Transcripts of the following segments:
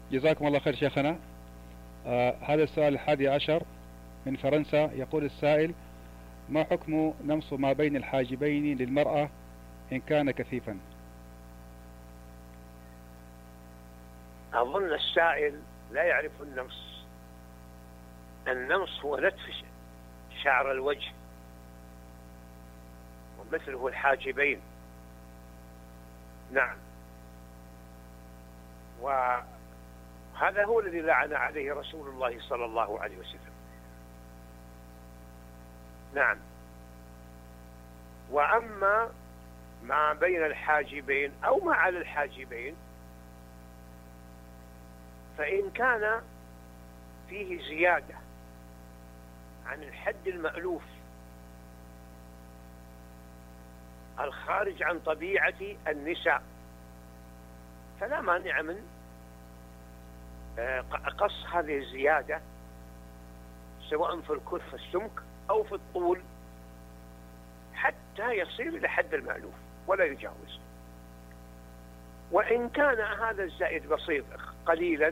جزاكم الله خير شيخنا. هذا السؤال 11 من فرنسا. يقول السائل: ما حكم نمص ما بين الحاجبين للمرأة إن كان كثيفا؟ أظن السائل لا يعرف النمص. النمص هو نتف شعر الوجه، ومثله الحاجبين. نعم، وهذا هو الذي لعن عليه رسول الله صلى الله عليه وسلم. نعم. وأما ما بين الحاجبين أو ما على الحاجبين، فإن كان فيه زيادة عن الحد المألوف الخارج عن طبيعة النساء، فلا مانع من قص هذه الزيادة، سواء في الكث السمك أو في الطول، حتى يصير إلى حد المألوف ولا يجاوز. وإن كان هذا الزائد بسيط قليلا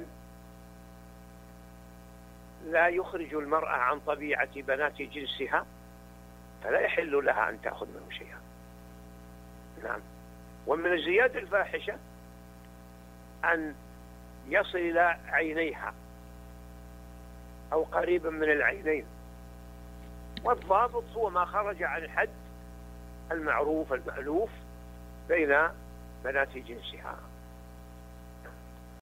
لا يخرج المرأة عن طبيعة بنات جنسها، فلا يحل لها أن تأخذ منه شيئا. نعم. ومن الزيادة الفاحشة أن يصل إلى عينيها أو قريبا من العينين، والضابط هو ما خرج عن الحد المعروف المألوف بين بنات جنسها.